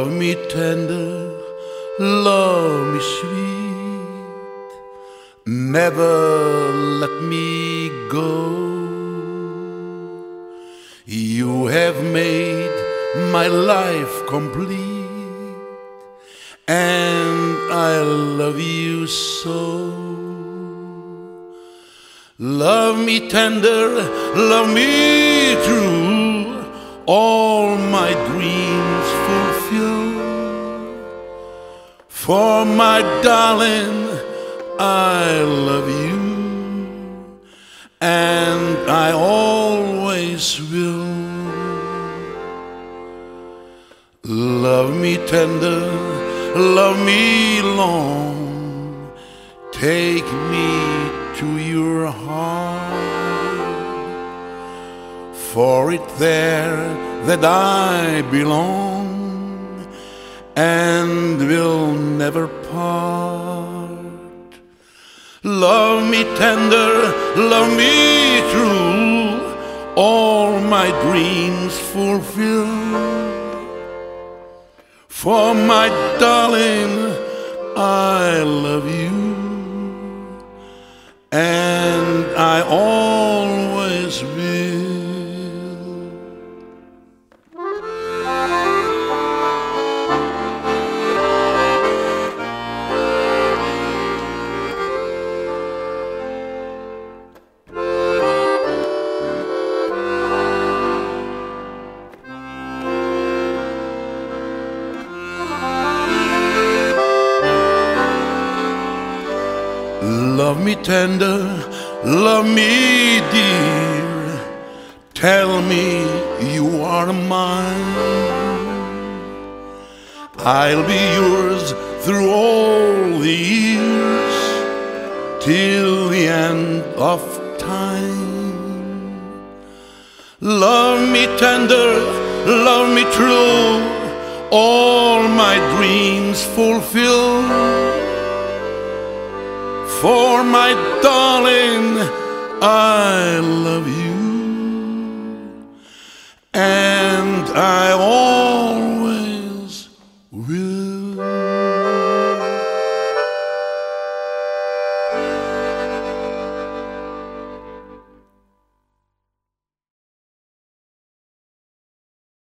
Love me tender, love me sweet, never let me go. You have made my life complete, and I love you so. Love me tender, love me true, all my dreams fulfill. For my darling, I love you, and I always will. Love me tender, love me long, take me to your heart, for it's there that I belong and will never part. Love me tender, love me true, all my dreams fulfill. For my darling, I love you, and I always will. Love me tender, love me dear, tell me you are mine. I'll be yours through all the years, till the end of time. Love me tender, love me true,